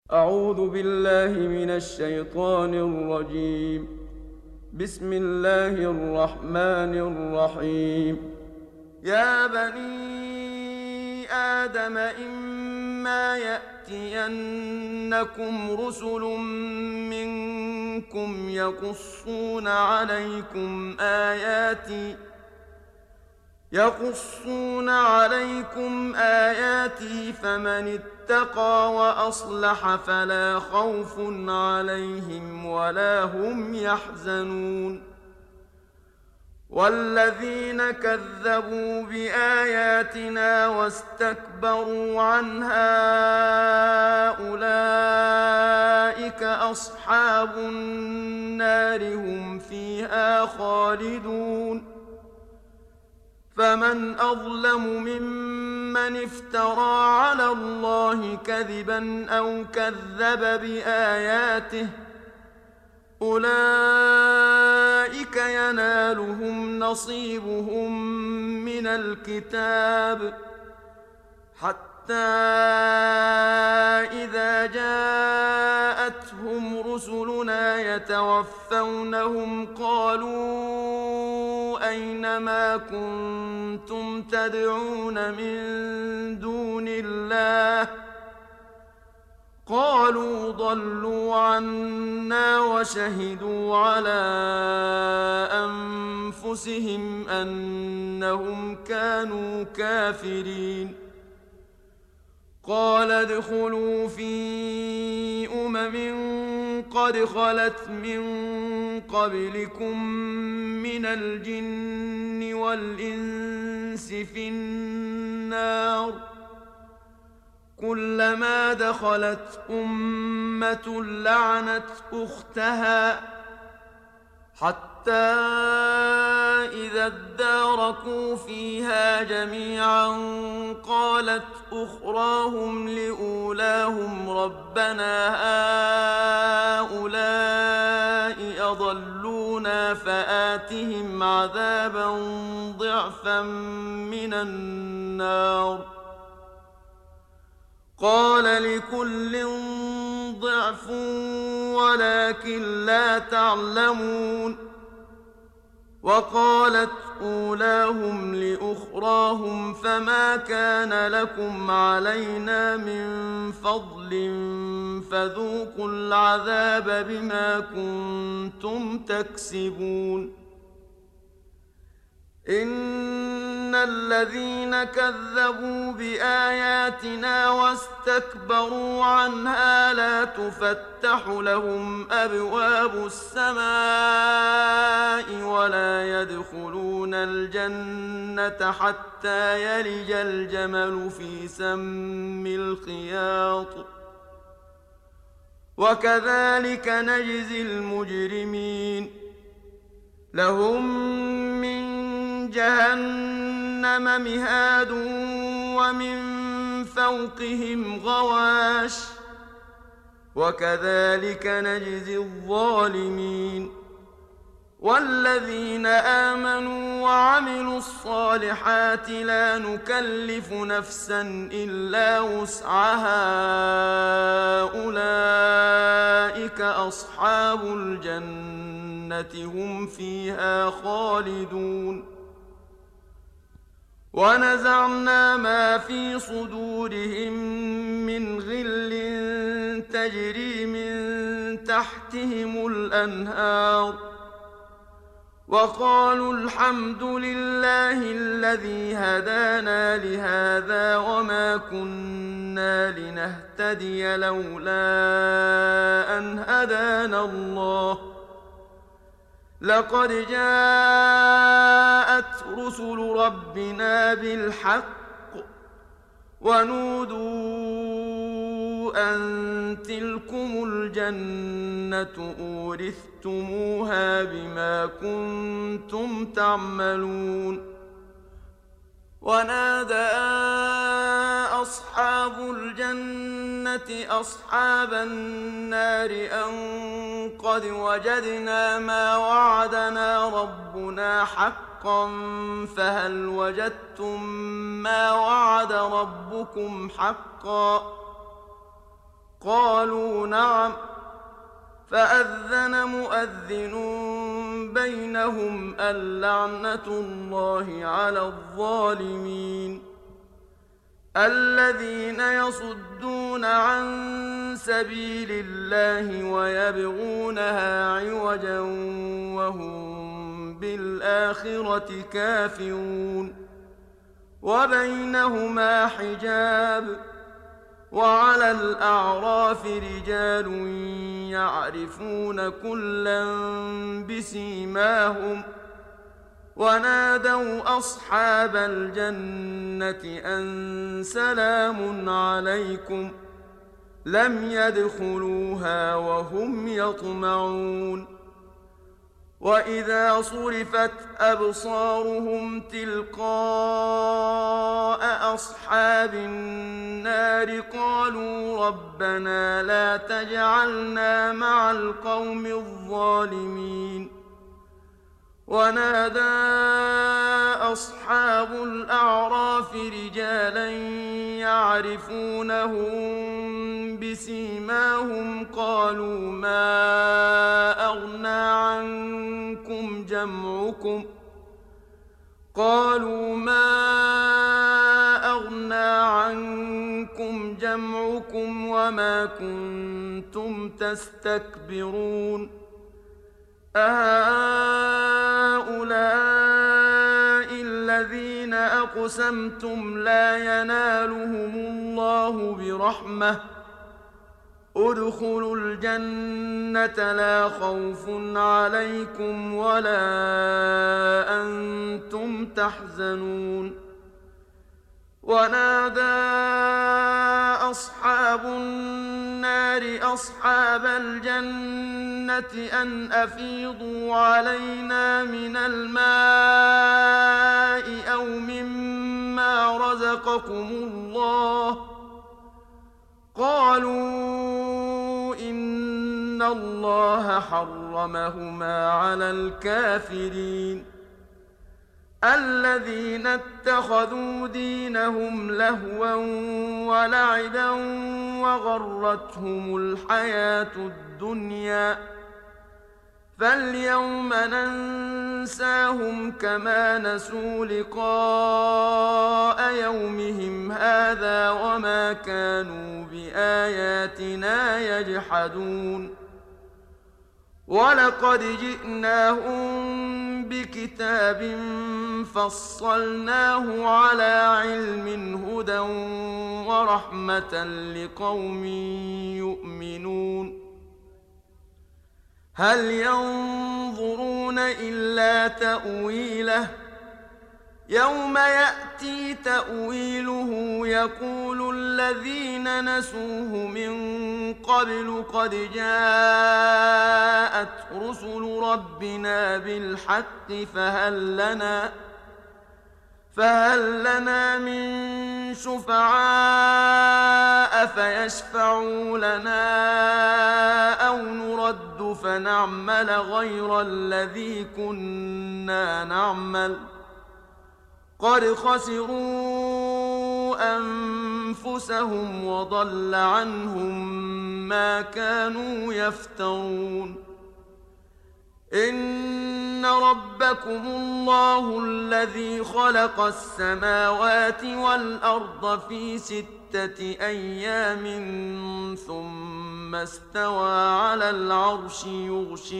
أعوذ بالله من الشيطان الرجيم. بسم الله الرحمن الرحيم. يا بني آدم إما يأتينكم رسل منكم يقصون عليكم آياتي فمن اتقى وأصلح فلا خوف عليهم ولا هم يحزنون. والذين كذبوا بآياتنا واستكبروا عنها أولئك أصحاب النار هم فيها خالدون. فمن أظلم ممن افترى على الله كذبا أو كذب بآياته أولئك ينالهم نصيبهم من الكتاب حتى إذا جاءتهم رسلنا يتوفونهم قالوا أين ما كنتم تدعون من دون الله قالوا ضلوا عنا وشهدوا على أنفسهم أنهم كانوا كافرين. قال ادخلوا في قد خلت من قبلكم من الجن والإنس في النار كلما دخلت أمة لعنت أختها حتى إذا اداركوا فيها جميعا قالت أخراهم لأولاهم ربنا هؤلاء أضلونا فآتهم عذابا ضعفا من النار قال لكل ضعف ولكن لا تعلمون. وقالت أولاهم لأخراهم فما كان لكم علينا من فضل فذوقوا العذاب بما كنتم تكسبون. إن الذين كذبوا بآياتنا واستكبروا عنها لا تفتح لهم أبواب السماء ولا يدخلون الجنة حتى يلج الجمل في سم الخياط وكذلك نجزي المجرمين. لهم من جهنم مهاد ومن فوقهم غواش وكذلك نجزي الظالمين. والذين آمنوا وعملوا الصالحات لا نكلف نفسا إلا وسعها أولئك أصحاب الجنة هم فيها خالدون. ونزعنا ما في صدورهم من غل تجري من تحتهم الأنهار وقالوا الحمد لله الذي هدانا لهذا وما كنا لنهتدي لولا أن هدانا الله لقد جاءت رسل ربنا بالحق ونودوا أن تلكم الجنة أورثتموها بما كنتم تعملون. ونادى أصحاب الجنة أصحاب النار أن قد وجدنا ما وعدنا ربنا حقا فهل وجدتم ما وعد ربكم حقا قالوا نعم. فأذن مؤذن بينهم اللعنة الله على الظالمين. الذين يصدون عن سبيل الله ويبغونها عوجا وهم بالآخرة كافرون. وبينهما حجاب. وعلى الأعراف رجال يعرفون كلا بسيماهم ونادوا أصحاب الجنة أن سلام عليكم لم يدخلوها وهم يطمعون. وإذا صرفت أبصارهم تلقاء أصحاب النار قالوا ربنا لا تجعلنا مع القوم الظالمين. ونادى أصحاب الأعراف رجالا يعرفونهم بسيماهم قالوا ما أغنى عنكم جمعكم وما كنتم تستكبرون أهؤلاء الذين أقسمتم لا ينالهم الله برحمة ادخلوا الجنة لا خوف عليكم ولا أنتم تحزنون. ونادى أصحاب النار أصحاب الجنة أن أفيضوا علينا من الماء أو مما رزقكم الله قالوا إن الله حرمهما على الكافرين. الذين اتخذوا دينهم لهوا ولعبا وغرتهم الحياة الدنيا فاليوم ننساهم كما نسوا لقاء يومهم هذا وما كانوا بآياتنا يجحدون. ولقد جئناهم بكتاب فصلناه على علم هدى ورحمة لقوم يؤمنون. هل ينظرون إلا تأويله يوم يأتي تأويله يقول الذين نسوه من قبل قد جاءت رسل ربنا بالحق فهل لنا من شفعاء فيشفعوا لنا أو نرد فنعمل غير الذي كنا نعمل قد خسروا أنفسهم وضل عنهم ما كانوا يفترون. إن ربكم الله الذي خلق السماوات والأرض في 6 أيام ثم استوى على العرش يغشي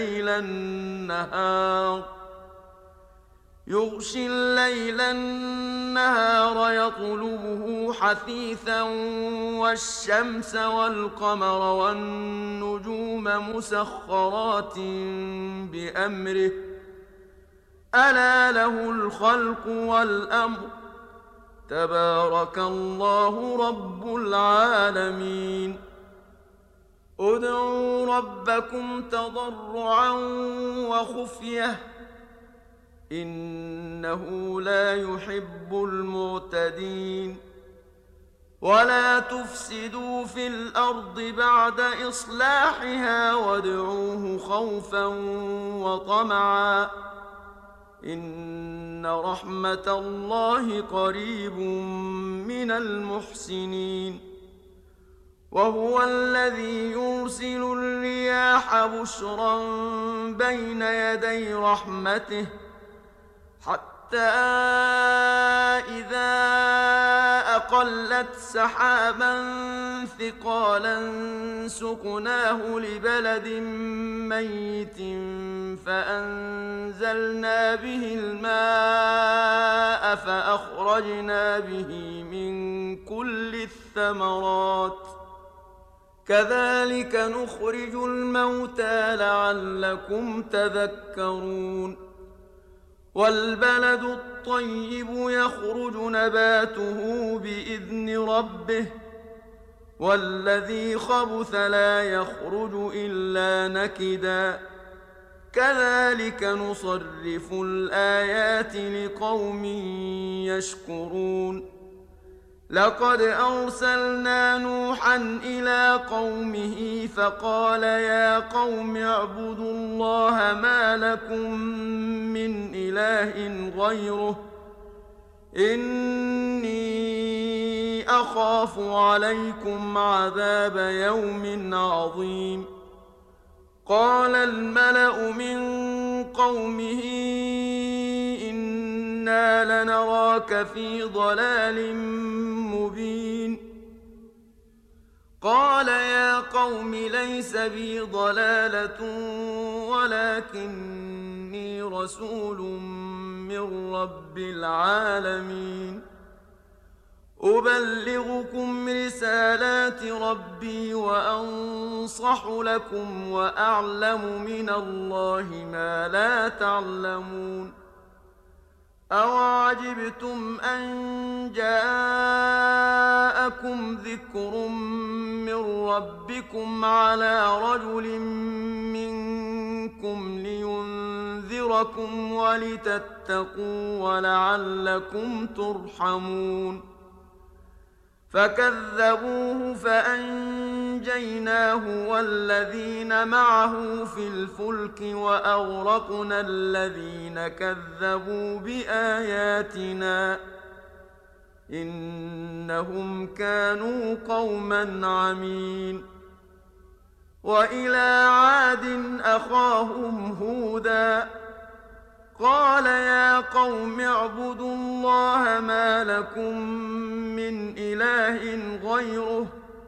الليل النهار يطلبه حثيثا والشمس والقمر والنجوم مسخرات بأمره ألا له الخلق والأمر تبارك الله رب العالمين. ادعوا ربكم تضرعا وخفية إنه لا يحب المعتدين. ولا تفسدوا في الأرض بعد إصلاحها وادعوه خوفا وطمعا إن رحمة الله قريب من المحسنين. وهو الذي يرسل الرياح بشرا بين يدي رحمته حتى إذا أقلت سحابا ثقالا سقناه لبلد ميت فأنزلنا به الماء فأخرجنا به من كل الثمرات كذلك نخرج الموتى لعلكم تذكرون والبلد الطيب يخرج نباته بإذن ربه والذي خبث لا يخرج إلا نكدا كذلك نصرف الآيات لقوم يشكرون لقد أرسلنا نوحا إلى قومه فقال يا قوم اعبدوا الله ما لكم من إله غيره إني أخاف عليكم عذاب يوم عظيم قال الملأ من قومه إنا لنراك في ضلال مبين قال يا قوم ليس بي ضلالة ولكني رسول من رب العالمين أبلغكم رسالات ربي وأنصح لكم وأعلم من الله ما لا تعلمون أوعجبتم أن جاءكم ذكر من ربكم على رجل منكم لينذركم ولتتقوا ولعلكم ترحمون فكذبوه فأنجيناه والذين معه في الفلك وأغرقنا الذين كذبوا بآياتنا إنهم كانوا قوما عمين وإلى عاد أخاهم هودا قال يا قوم اعبدوا الله ما لكم من إله غيره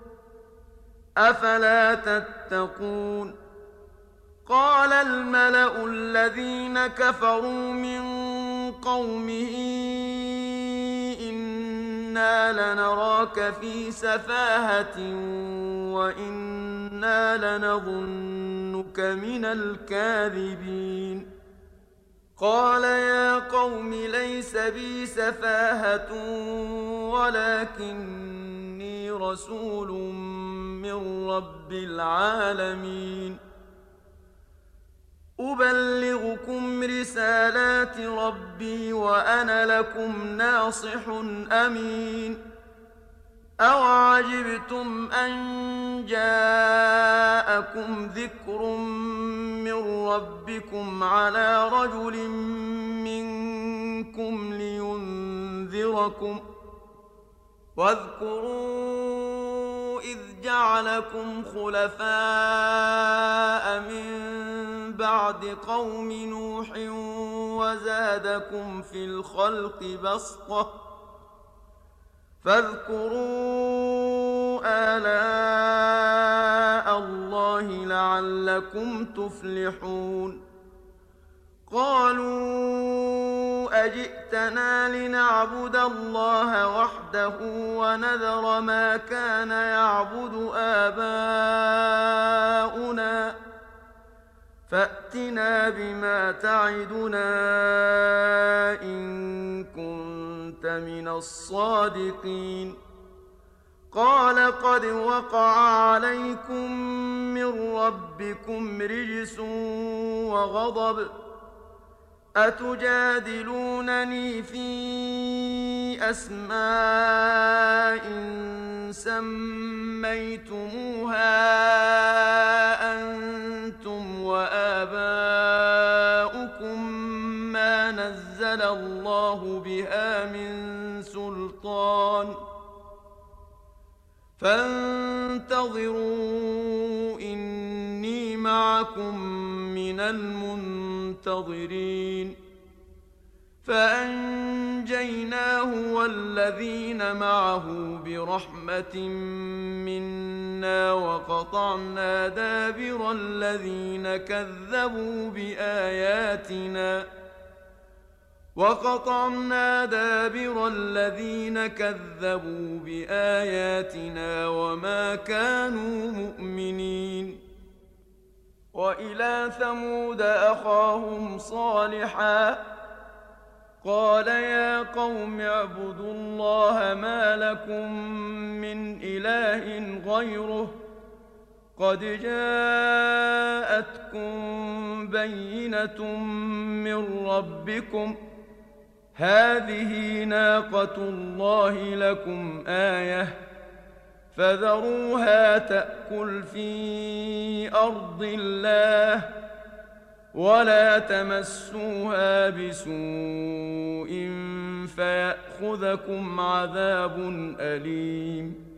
أفلا تتقون قال الملأ الذين كفروا من قومه إنا لنراك في سفاهة وإنا لنظنك من الكاذبين قال يا قوم ليس بي سفاهة ولكني رسول من رب العالمين أبلغكم رسالات ربي وأنا لكم ناصح أمين أوعجبتم أن جاءكم ذكر من ربكم على رجل منكم لينذركم واذكروا إذ جعلكم خلفاء من بعد قوم نوح وزادكم في الخلق بسطة فاذكروا آلاء الله لعلكم تفلحون قالوا أجئتنا لنعبد الله وحده ونذر ما كان يعبد آباؤنا فأتنا بما تعدنا إن كنت من الصادقين قال قد وقع عليكم من ربكم رجس وغضب أتجادلونني في أسماء سميتموها أنتم وآباؤكم ما نزل الله بها من سلطان فانتظروا إني معكم من المنتظرين فأنجيناه والذين معه برحمة منا وقطعنا دابر الذين كذبوا بآياتنا وما كانوا مؤمنين وإلى ثمود أخاهم صالحا قال يا قوم اعبدوا الله ما لكم من إله غيره قد جاءتكم بينة من ربكم هذه ناقة الله لكم آية فذروها تأكل في أرض الله ولا تمسوها بسوء فيأخذكم عذاب أليم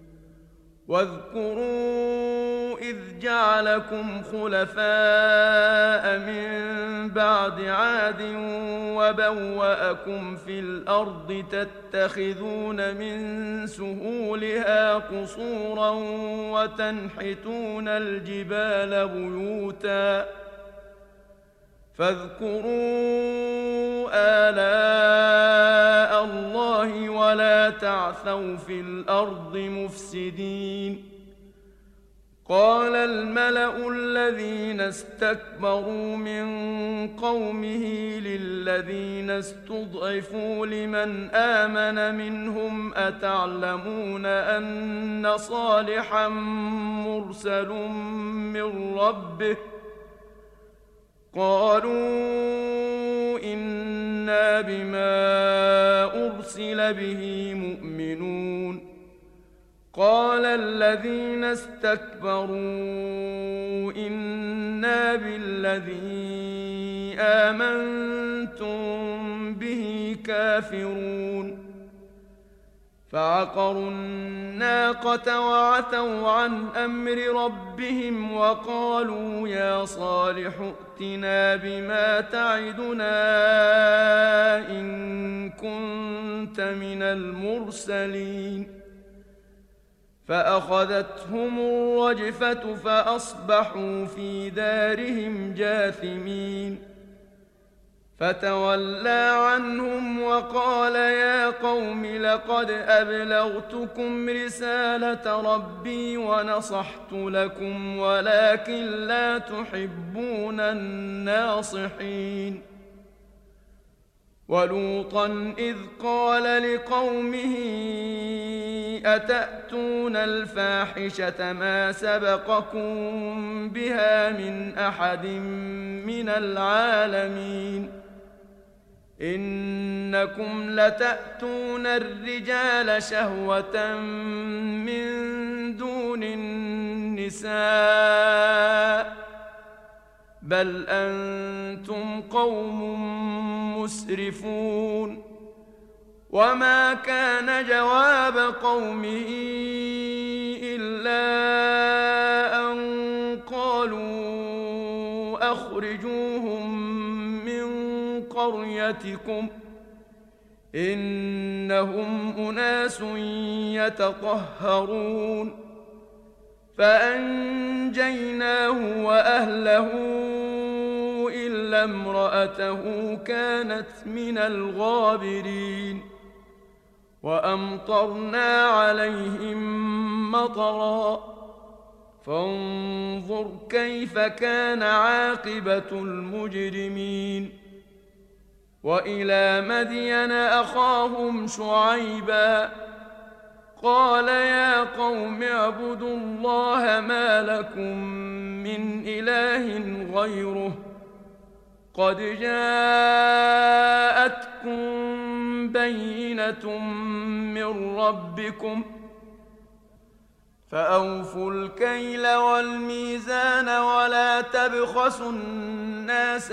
واذكروا إذ جعلكم خلفاء من بعد عاد وبوأكم في الأرض تتخذون من سهولها قصورا وتنحتون الجبال بيوتا فاذكروا آلاء الله ولا تعثوا في الأرض مفسدين قال الملأ الذين استكبروا من قومه للذين استضعفوا لمن آمن منهم أتعلمون أن صالحا مرسل من ربه قالوا إنا بما أرسل به مؤمنون قال الذين استكبروا إنا بالذي آمنتم به كافرون فعقروا الناقة وعتوا عن أمر ربهم وقالوا يا صالح ائتنا بما تعدنا إن كنت من المرسلين فأخذتهم الرجفة فأصبحوا في دارهم جاثمين فتولى عنهم وقال يا قوم لقد أبلغتكم رسالة ربي ونصحت لكم ولكن لا تحبون الناصحين ولوطا إذ قال لقومه أتأتون الفاحشة ما سبقكم بها من أحد من العالمين إنكم لتأتون الرجال شهوة من دون النساء بل أنتم قوم مسرفون وما كان جواب قومه إلا أن قالوا أخرجوهم من قريتكم إنهم أناس يتطهرون فأنجيناه وأهله إلا امرأته كانت من الغابرين وأمطرنا عليهم مطرا فانظر كيف كان عاقبة المجرمين وإلى مدين أخاهم شعيبا قال يا قوم اعبدوا الله ما لكم من إله غيره قد جاءتكم بينة من ربكم فأوفوا الكيل والميزان ولا تبخسوا الناس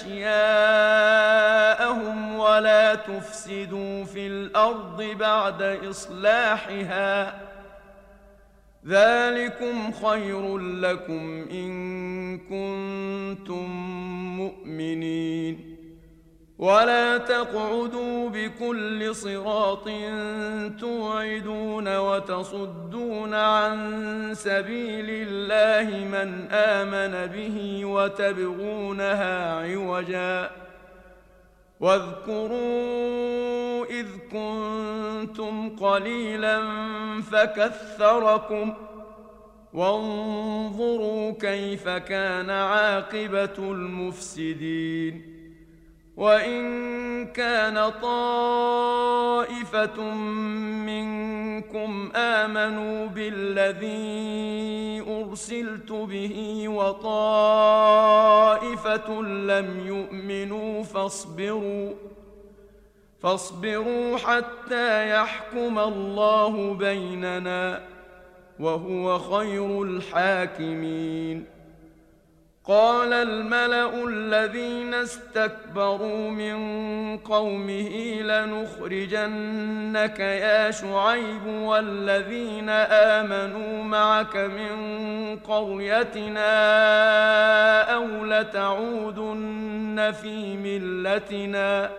أشياءهم ولا تفسدوا في الأرض بعد إصلاحها ذلكم خير لكم إن كنتم مؤمنين. ولا تقعدوا بكل صراط توعدون وتصدون عن سبيل الله من آمن به وتبغونها عوجا واذكروا إذ كنتم قليلا فكثركم وانظروا كيف كان عاقبة المفسدين. وإن كان طائفة منكم آمنوا بالذي أرسلت به وطائفة لم يؤمنوا فاصبروا حتى يحكم الله بيننا وهو خير الحاكمين. قال الملأ الذين استكبروا من قومه لنخرجنك يا شعيب والذين آمنوا معك من قريتنا أو لتعودن في ملتنا.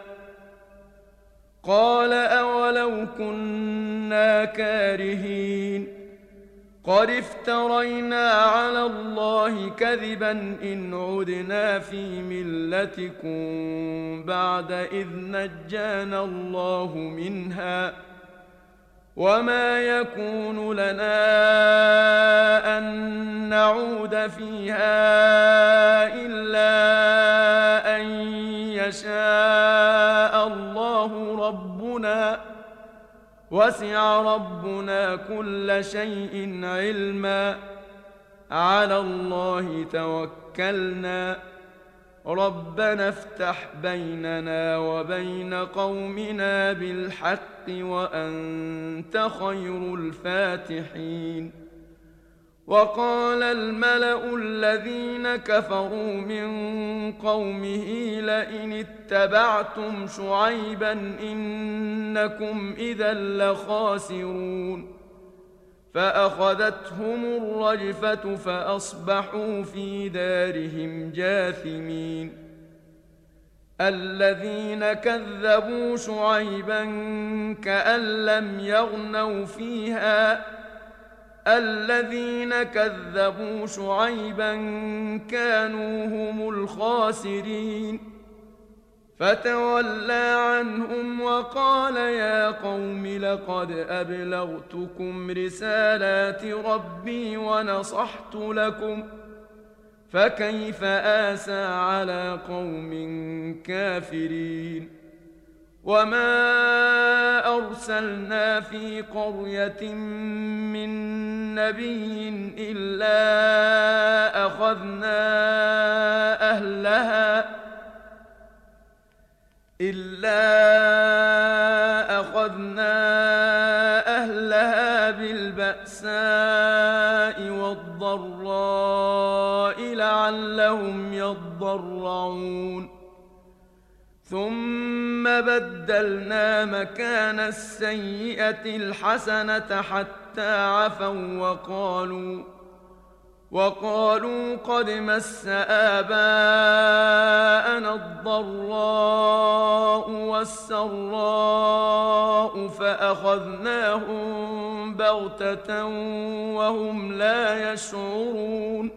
قال أولو كنا كارهين قد افترينا على الله كذبا إن عدنا في ملتكم بعد إذ نجانا الله منها وما يكون لنا أن نعود فيها إلا أن يشاء الله ربنا وسع ربنا كل شيء علما على الله توكلنا ربنا افتح بيننا وبين قومنا بالحق وأنت خير الفاتحين. وقال الملأ الذين كفروا من قومه لئن اتبعتم شعيبا إنكم إذا لخاسرون. فأخذتهم الرجفة فأصبحوا في دارهم جاثمين. الذين كذبوا شعيبا كأن لم يغنوا فيها الذين كذبوا شعيبا كانوا هم الخاسرين. فتولى عنهم وقال يا قوم لقد أبلغتكم رسالات ربي ونصحت لكم فكيف آسى على قوم كافرين. وما أرسلنا في قرية من نبي إلا أخذنا أهلها بالبأساء والضراء لعلهم يضرعون. ثم بدلنا مكان السيئة الحسنة حتى عفوا وقالوا قد مس آباءنا الضراء والسراء فأخذناهم بغتة وهم لا يشعرون.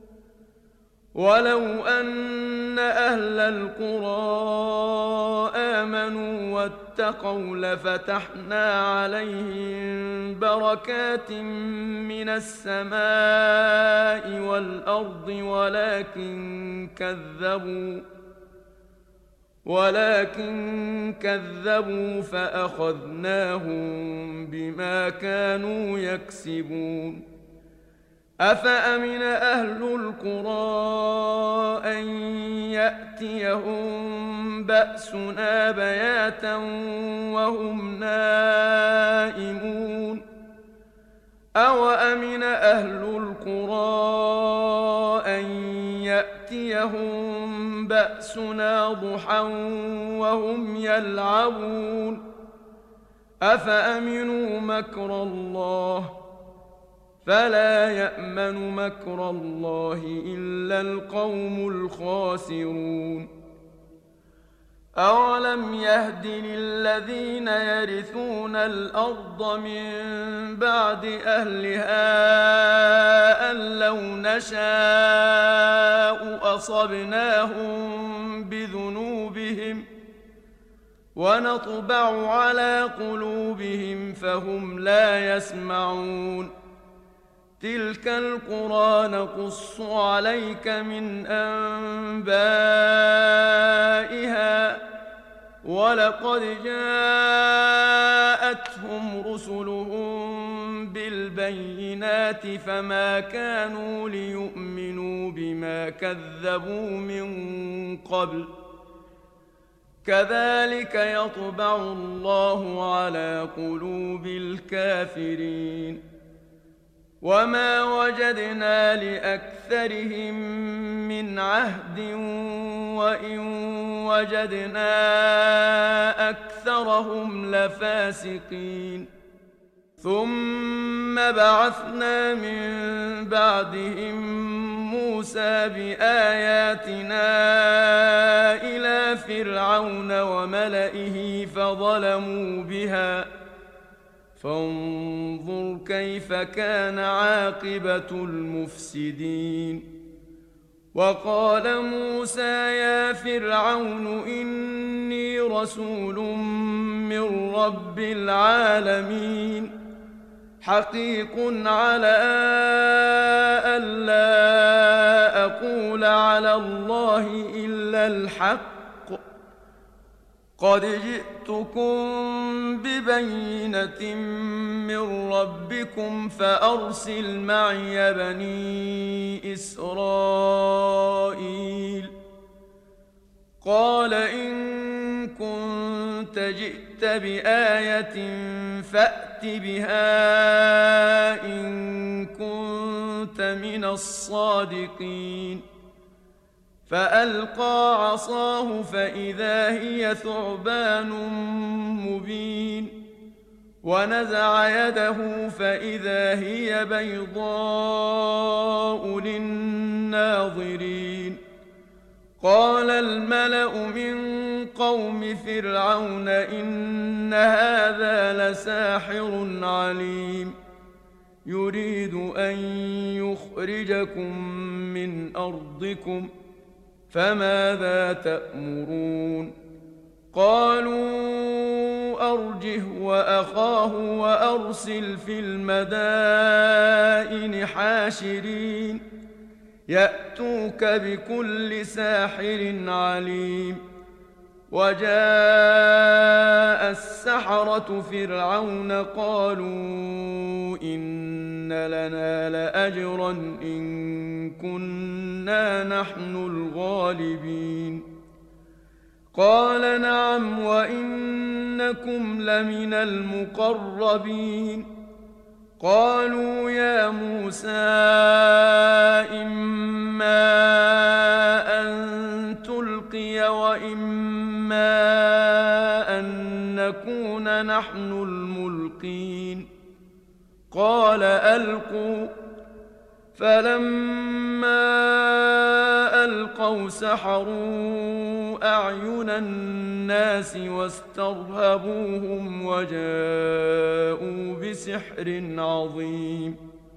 ولو أن أهل القرى آمنوا واتقوا لفتحنا عليهم بركات من السماء والأرض ولكن كذبوا فأخذناهم بما كانوا يكسبون. أفأمن أهل القرى أن يأتيهم بأسنا بياتا وهم نائمون. أوأمن أهل القرى أن يأتيهم بأسنا ضحى وهم يلعبون. أفأمنوا مكر الله فلا يأمن مكر الله إلا القوم الخاسرون. أولم يهد للذين يرثون الأرض من بعد أهلها أن لو نشاء أصبناهم بذنوبهم ونطبع على قلوبهم فهم لا يسمعون. تلك القرى نقص عليك من أنبائها ولقد جاءتهم رسلهم بالبينات فما كانوا ليؤمنوا بما كذبوا من قبل كذلك يطبع الله على قلوب الكافرين. وما وجدنا لأكثرهم من عهد وإن وجدنا أكثرهم لفاسقين. ثم بعثنا من بعدهم موسى بآياتنا إلى فرعون وملئه فظلموا بها فانظر كيف كان عاقبة المفسدين. وقال موسى يا فرعون إني رسول من رب العالمين حقيق على ألا أقول على الله إلا الحق قد جئتكم ببينة من ربكم فأرسل معي بني إسرائيل. قال إن كنت جئت بآية فأت بها إن كنت من الصادقين. فألقى عصاه فإذا هي ثعبان مبين ونزع يده فإذا هي بيضاء للناظرين. قال الملأ من قوم فرعون إن هذا لساحر عليم يريد أن يخرجكم من أرضكم فماذا تأمرون؟ قالوا أرجه وأخاه وأرسل في المدائن حاشرين يأتوك بكل ساحر عليم. وجاء السحرة فرعون قالوا إن لنا لأجرا إن كنا نحن الغالبين. قال نعم وإنكم لمن المقربين. قالوا يا موسى إما أن تلقي وإما أن نكون نحن الملقين. قال ألقوا. فلما ألقوا سحروا أعين الناس واسترهبوهم وجاءوا بسحر عظيم.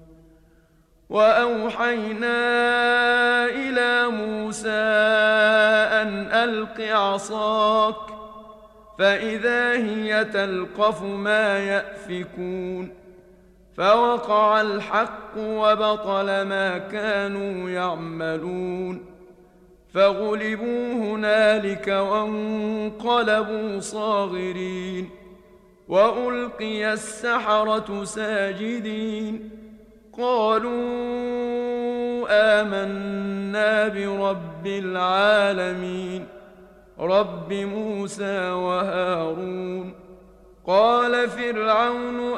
وأوحينا إلى موسى أن ألق عصاك فإذا هي تلقف ما يأفكون. فوقع الحق وبطل ما كانوا يعملون. فغلبوا هنالك وانقلبوا صاغرين. وألقي السحرة ساجدين قالوا آمنا برب العالمين رب موسى وهارون. قال فرعون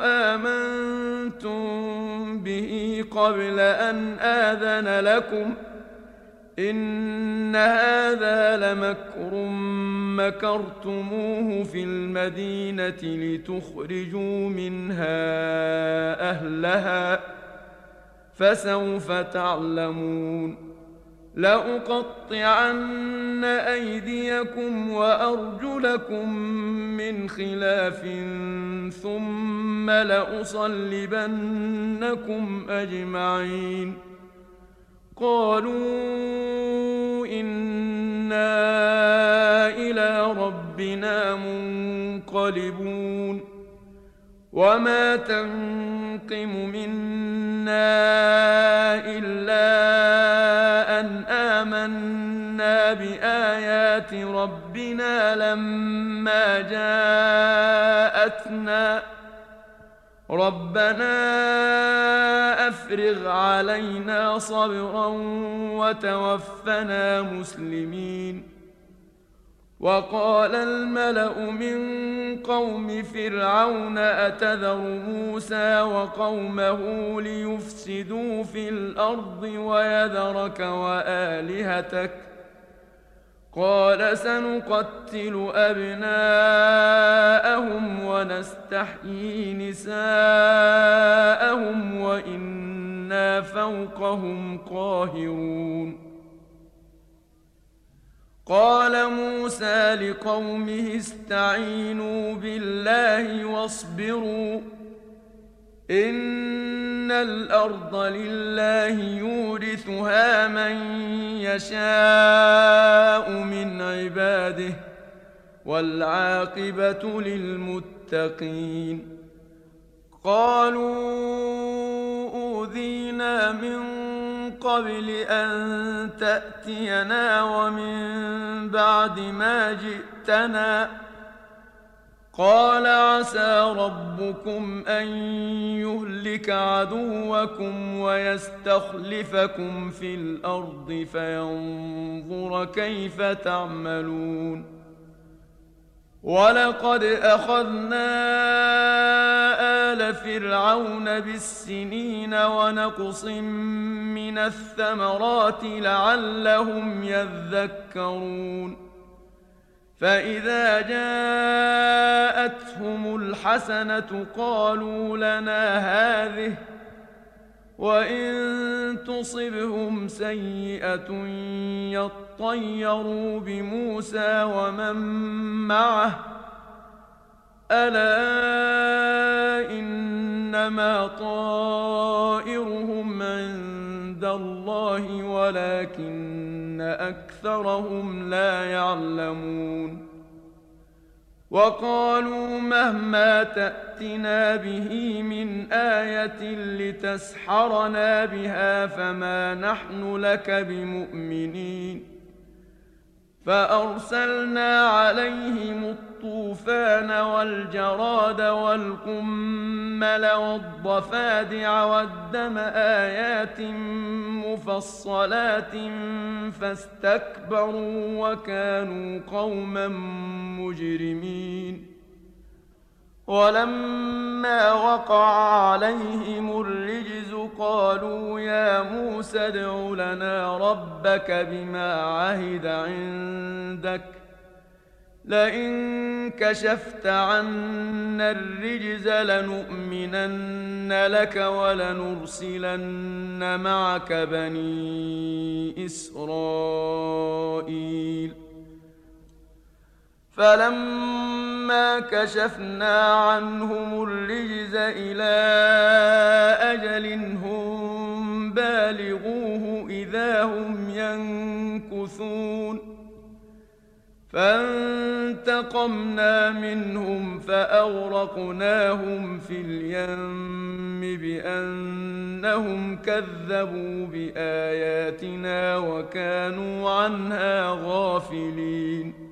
آمنتم به قبل أن آذن لكم إن هذا لمكر مكرتموه في المدينة لتخرجوا منها أهلها فسوف تعلمون لأقطعن أيديكم وأرجلكم من خلاف ثم لأصلبنكم أجمعين قالوا إنا إلى ربنا منقلبون وما تنقم منا إلا أن آمنا بآيات ربنا لما جاءتنا ربنا أفرغ علينا صبرا وتوفنا مسلمين وقال الملأ من قوم فرعون أتذر موسى وقومه ليفسدوا في الأرض ويذرك وآلهتك قال سنقتل أبناءهم ونستحيي نساءهم وإنا فوقهم قاهرون قال موسى لقومه استعينوا بالله واصبروا إن الأرض لله يورثها من يشاء من عباده والعاقبة للمتقين قالوا أوذينا من قبل أن تأتينا ومن بعد ما جئتنا قال عسى ربكم أن يهلك عدوكم ويستخلفكم في الأرض فينظر كيف تعملون ولقد أخذنا آل فرعون بالسنين ونقص من الثمرات لعلهم يذكرون فإذا جاءتهم الحسنة قالوا لنا هذه وإن تصبهم سيئة يطيروا بموسى ومن معه ألا إنما طائرهم عند الله ولكن أكثرهم لا يعلمون وقالوا مهما تأتنا به من آية لتسحرنا بها فما نحن لك بمؤمنين فأرسلنا عليهم الطوفان والجراد والقمل والضفادع والدم آيات مفصلات فاستكبروا وكانوا قوما مجرمين ولما وقع عليهم الرجز قالوا يا موسى ادع لنا ربك بما عهد عندك لئن كشفت عنا الرجز لنؤمنن لك ولنرسلن معك بني إسرائيل فلما كشفنا عنهم الرجز إلى أجل هم بالغوه إذا هم ينكثون فانتقمنا منهم فأغرقناهم في اليم بأنهم كذبوا بآياتنا وكانوا عنها غافلين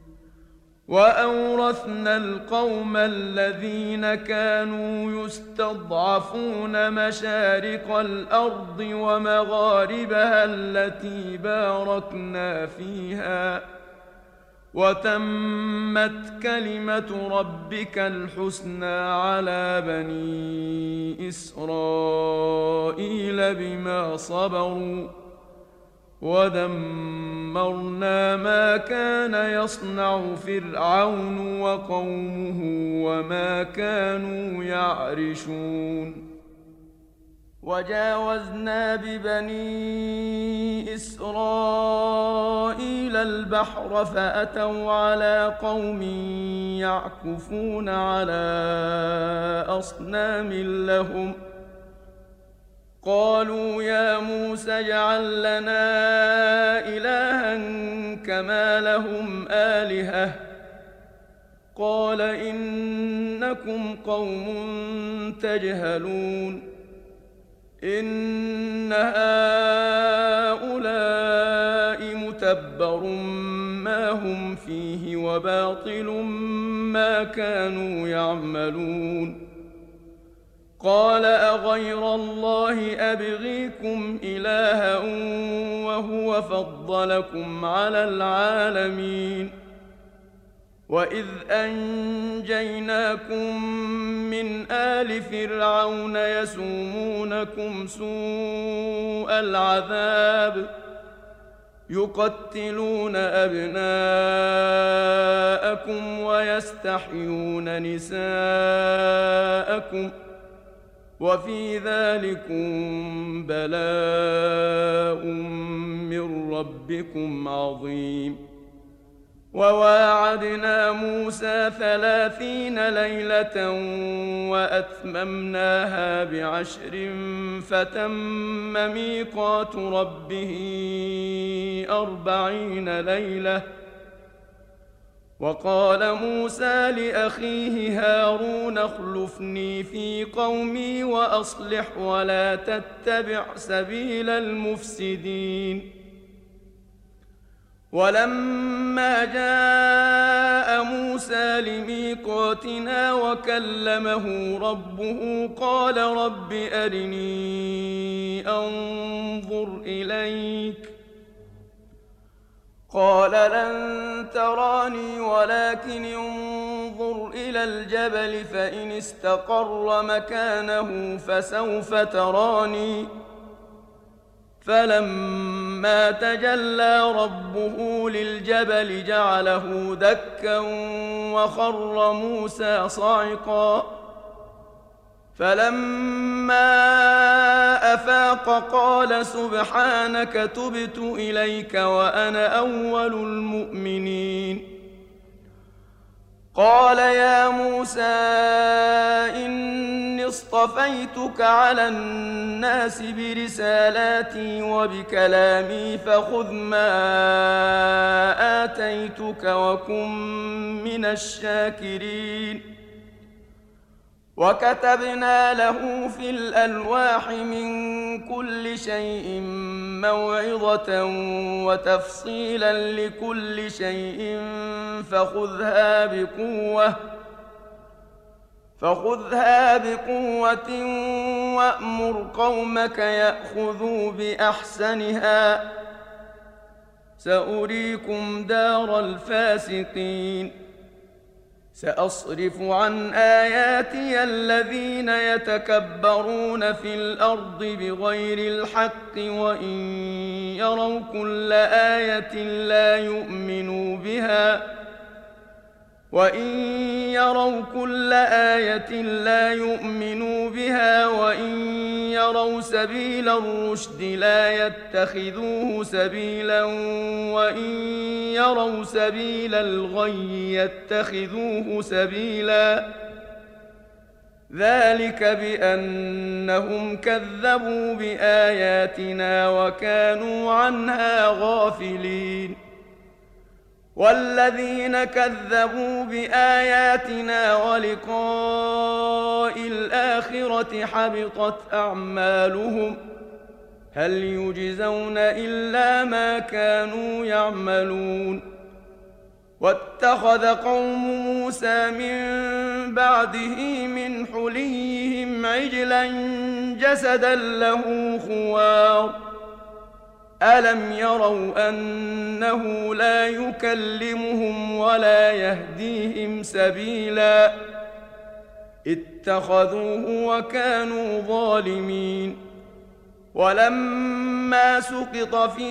وأورثنا القوم الذين كانوا يستضعفون مشارق الأرض ومغاربها التي باركنا فيها وتمت كلمة ربك الحسنى على بني إسرائيل بما صبروا ودمرنا ما كان يصنع فرعون وقومه وما كانوا يعرشون وجاوزنا ببني إسرائيل البحر فأتوا على قوم يعكفون على أصنام لهم قالوا يا موسى اجعل لنا إلها كما لهم آلهة قال إنكم قوم تجهلون إن هؤلاء متبر ما هم فيه وباطل ما كانوا يعملون قال أغير الله أبغيكم إلها وهو فضلكم على العالمين وإذ أنجيناكم من آل فرعون يسومونكم سوء العذاب يقتلون أبناءكم ويستحيون نساءكم وفي ذلكم بلاء من ربكم عظيم وواعدنا موسى 30 ليلة وأتممناها ب10 فتم ميقات ربه 40 ليلة وقال موسى لأخيه هارون اخلفني في قومي وأصلح ولا تتبع سبيل المفسدين ولما جاء موسى لميقاتنا وكلمه ربه قال رب أرني أنظر إليك قال لن تراني ولكن انظر إلى الجبل فإن استقر مكانه فسوف تراني فلما تجلى ربه للجبل جعله دكا وخر موسى صعقا فلما أفاق قال سبحانك تبت إليك وأنا أول المؤمنين قال يا موسى إني اصطفيتك على الناس برسالاتي وبكلامي فخذ ما آتيتك وكن من الشاكرين وكتبنا له في الألواح من كل شيء موعظة وتفصيلا لكل شيء فخذها بقوة وأمر قومك يأخذوا بأحسنها سأريكم دار الفاسقين سأصرف عن آياتي الذين يتكبرون في الأرض بغير الحق وإن يروا كل آية لا يؤمنوا بها وإن يروا سبيل الرشد لا يتخذوه سبيلا وإن يروا سبيل الغي يتخذوه سبيلا ذلك بأنهم كذبوا بآياتنا وكانوا عنها غافلين والذين كذبوا بآياتنا ولقاء الآخرة حبطت أعمالهم هل يجزون إلا ما كانوا يعملون واتخذ قوم موسى من بعده من حليهم عجلا جسدا له خوار ألم يروا أنه لا يكلمهم ولا يهديهم سبيلا اتخذوه وكانوا ظالمين ولما سقط في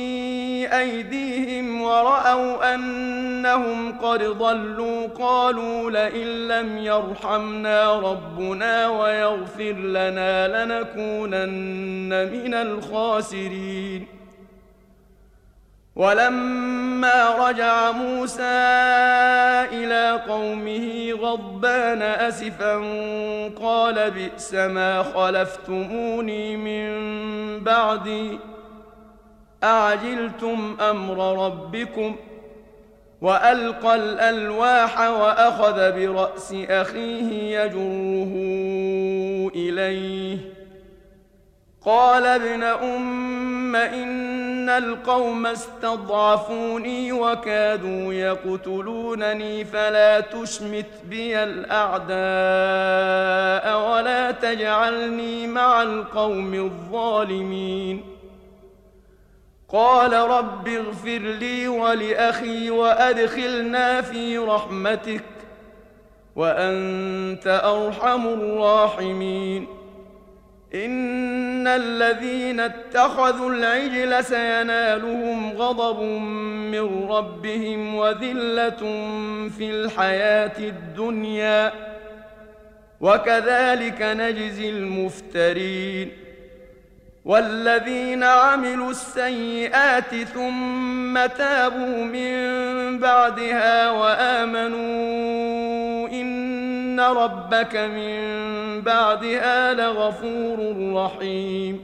أيديهم ورأوا أنهم قد ضلوا قالوا لئن لم يرحمنا ربنا ويغفر لنا لنكونن من الخاسرين. ولما رجع موسى إلى قومه غضبان أسفا قال بئس ما خلفتموني من بعدي أعجلتم أمر ربكم وألقى الألواح وأخذ برأس أخيه يجره إليه قال ابن أم إن القوم استضعفوني وكادوا يقتلونني فلا تشمت بي الأعداء ولا تجعلني مع القوم الظالمين. قال رب اغفر لي ولأخي وأدخلنا في رحمتك وأنت أرحم الراحمين. إن الذين اتخذوا العجل سينالهم غضب من ربهم وذلة في الحياة الدنيا وكذلك نجزي المفترين. والذين عملوا السيئات ثم تابوا من بعدها وآمنوا إن ربك من بعدها لغفور رحيم.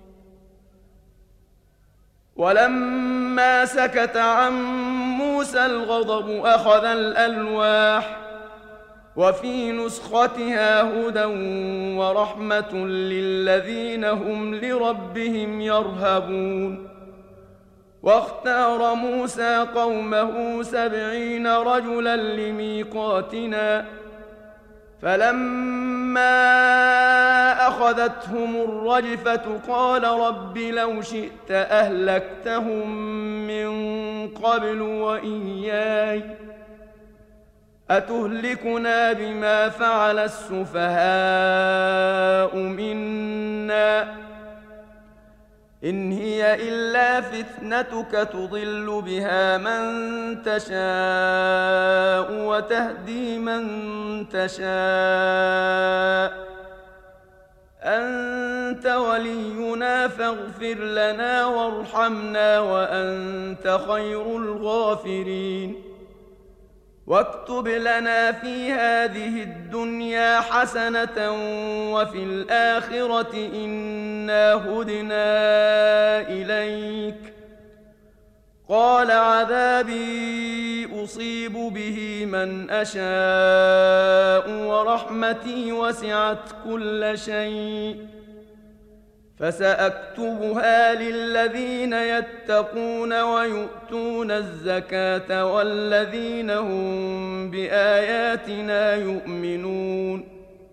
ولما سكت عن موسى الغضب أخذ الألواح وفي نسختها هدى ورحمة للذين هم لربهم يرهبون. واختار موسى قومه 70 رجلا لميقاتنا فلما أخذتهم الرجفة قال رب لو شئت أهلكتهم من قبل وإياي أتهلكنا بما فعل السفهاء منا إن هي إلا فتنتك تضل بها من تشاء وتهدي من تشاء أنت ولينا فاغفر لنا وارحمنا وأنت خير الغافرين. واكتب لنا في هذه الدنيا حسنة وفي الآخرة إنا هدنا إليك قال عذابي أصيب به من أشاء ورحمتي وسعت كل شيء فسأكتبها للذين يتقون ويؤتون الزكاة والذين هم بآياتنا يؤمنون.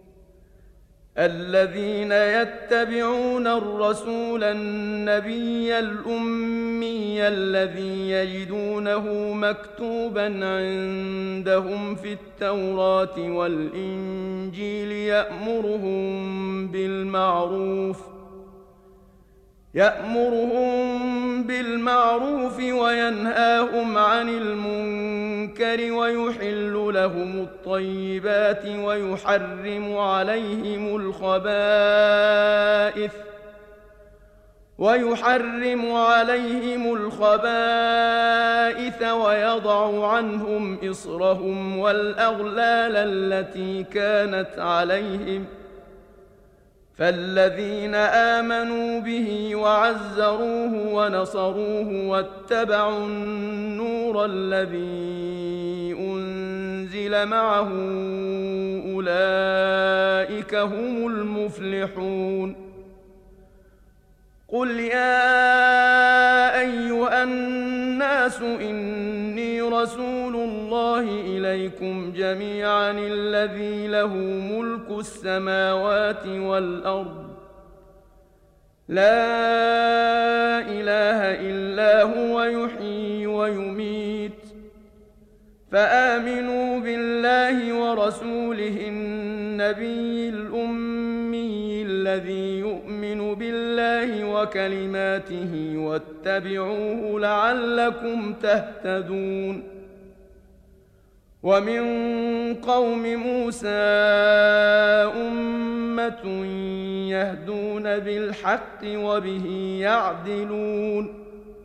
الذين يتبعون الرسول النبي الأمي الذي يجدونه مكتوبا عندهم في التوراة والإنجيل يأمرهم بالمعروف وينهاهم عن المنكر ويحل ويحرم عليهم الخبائث ويضع عنهم إصرهم والأغلال التي كانت عليهم فالذين آمنوا به وعزروه ونصروه واتبعوا النور الذي أنزل معه أولئك هم المفلحون. قل يا أيها الناس إني رسول الله إليكم جميعا الذي له ملك السماوات والأرض لا إله إلا هو يحيي ويميت فآمنوا بالله ورسوله النبي الأمي الذي يؤمن بالله وكلماته واتبعوه لعلكم تهتدون ومن قوم موسى أمة يهدون بالحق وبه يعدلون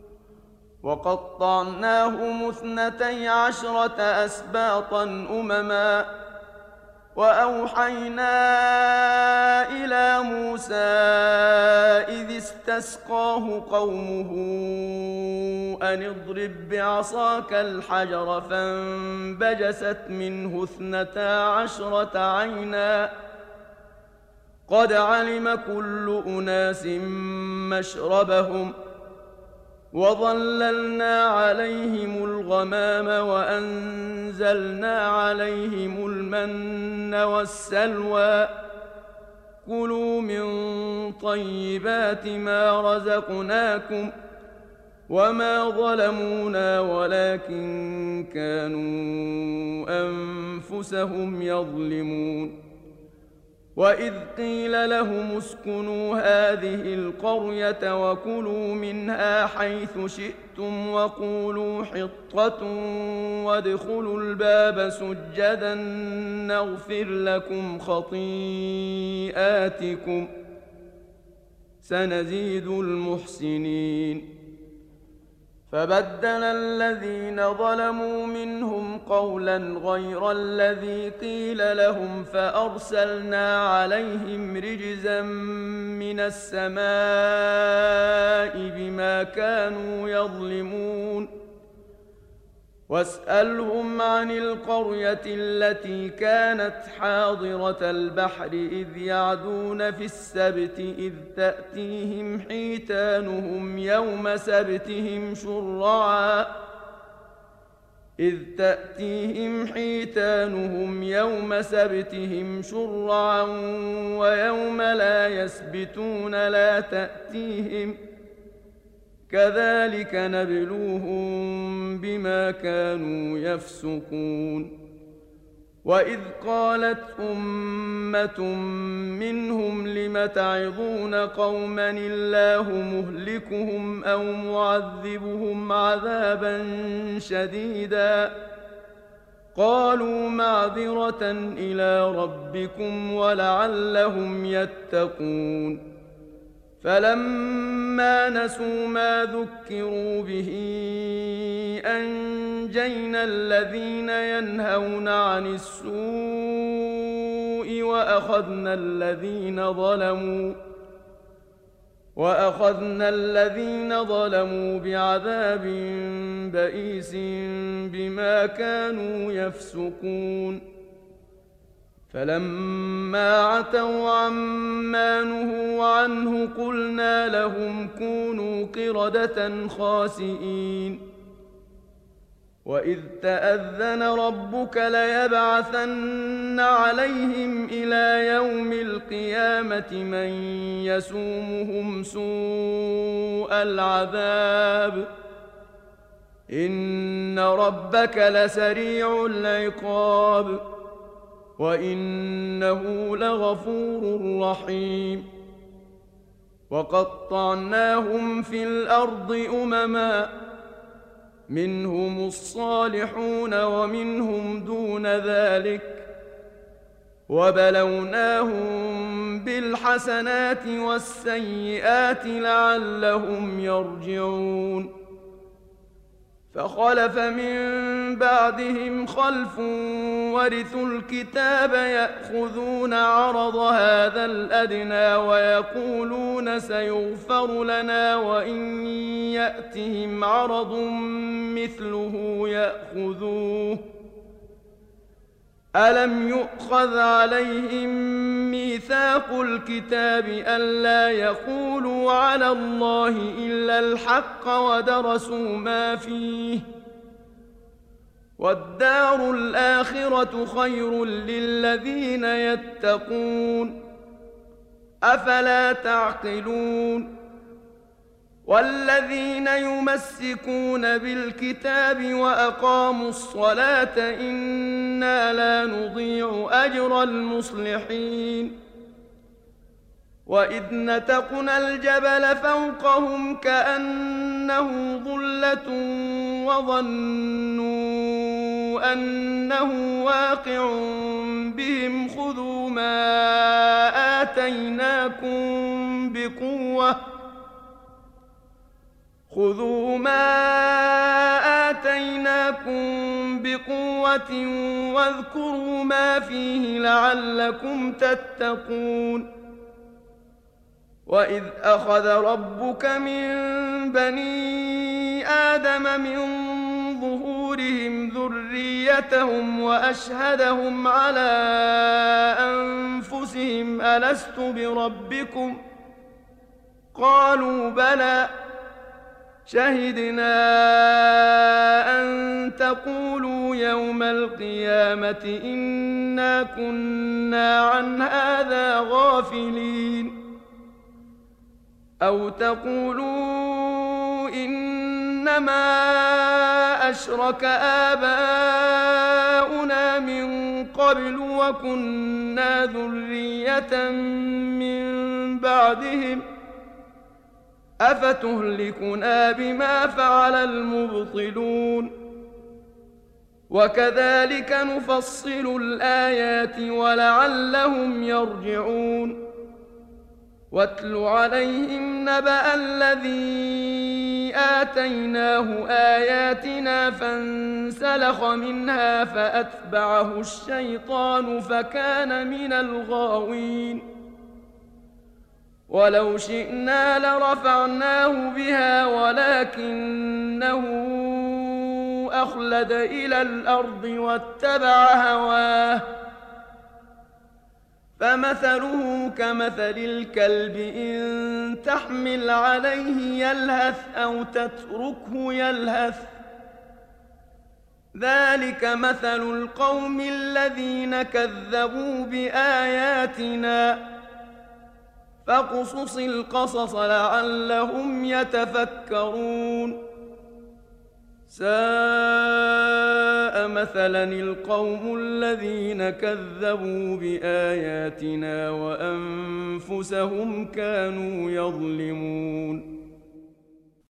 وقطعناهم 12 أسباطا أمما وأوحينا إلى موسى إذ استسقاه قومه أن اضرب بعصاك الحجر فانبجست منه 12 عينا قد علم كل أناس مشربهم وظللنا عليهم الغمام وأنزلنا عليهم المن والسلوى كلوا من طيبات ما رزقناكم وما ظلمونا ولكن كانوا أنفسهم يظلمون وإذ قيل لهم اسكنوا هذه القرية وكلوا منها حيث شئتم وقولوا حطة وادخلوا الباب سجدا نغفر لكم خطيئاتكم سنزيد المحسنين فبدل الذين ظلموا منهم قولا غير الذي قيل لهم فأرسلنا عليهم رجزا من السماء بما كانوا يظلمون واسألهم عن القرية التي كانت حاضرة البحر إذ يعدون في السبت إذ تأتيهم حيتانهم يوم سبتهم شرعا ويوم لا يسبتون لا تأتيهم كذلك نبلوهم بما كانوا يفسقون وإذ قالت أمة منهم لم تعظون قوما الله مهلكهم أو معذبهم عذابا شديدا قالوا معذرة إلى ربكم ولعلهم يتقون فلما نسوا ما ذكروا به أنجينا الذين ينهون عن السوء وأخذنا الذين ظلموا بعذاب بئيس بما كانوا يفسقون فلما عتوا عما نهوا عنه قلنا لهم كونوا قردة خاسئين وإذ تأذن ربك ليبعثن عليهم إلى يوم القيامة من يسومهم سوء العذاب إن ربك لسريع العقاب وإنه لغفور رحيم وقطعناهم في الأرض أمما منهم الصالحون ومنهم دون ذلك وبلوناهم بالحسنات والسيئات لعلهم يرجعون فخلف من بعدهم خلف ورثوا الكتاب يأخذون عرض هذا الأدنى ويقولون سيغفر لنا وإن يأتهم عرض مثله يأخذوه ألم يؤخذ عليهم ميثاق الكتاب ألا يقولوا على الله إلا الحق ودرسوا ما فيه والدار الآخرة خير للذين يتقون أفلا تعقلون والذين يمسكون بالكتاب وأقاموا الصلاة إنا لا نضيع أجر المصلحين وإذ نتقنا الجبل فوقهم كأنه ظلة وظنوا أنه واقع بهم خذوا ما آتيناكم بقوة واذكروا ما فيه لعلكم تتقون وإذ أخذ ربك من بني آدم من ظهورهم ذريتهم وأشهدهم على أنفسهم ألست بربكم قالوا بلى شهدنا أن تقولوا يوم القيامة إنا كنا عن هذا غافلين أو تقولوا إنما أشرك آباؤنا من قبل وكنا ذرية من بعدهم أفتهلكنا بما فعل المبطلون وكذلك نفصل الآيات ولعلهم يرجعون واتل عليهم نبأ الذي آتيناه آياتنا فانسلخ منها فأتبعه الشيطان فكان من الغاوين ولو شئنا لرفعناه بها ولكنه أخلد إلى الأرض واتبع هواه فمثله كمثل الكلب إن تحمل عليه يلهث أو تتركه يلهث ذلك مثل القوم الذين كذبوا بآياتنا فاقصص القصص لعلهم يتفكرون ساء مثلا القوم الذين كذبوا بآياتنا وأنفسهم كانوا يظلمون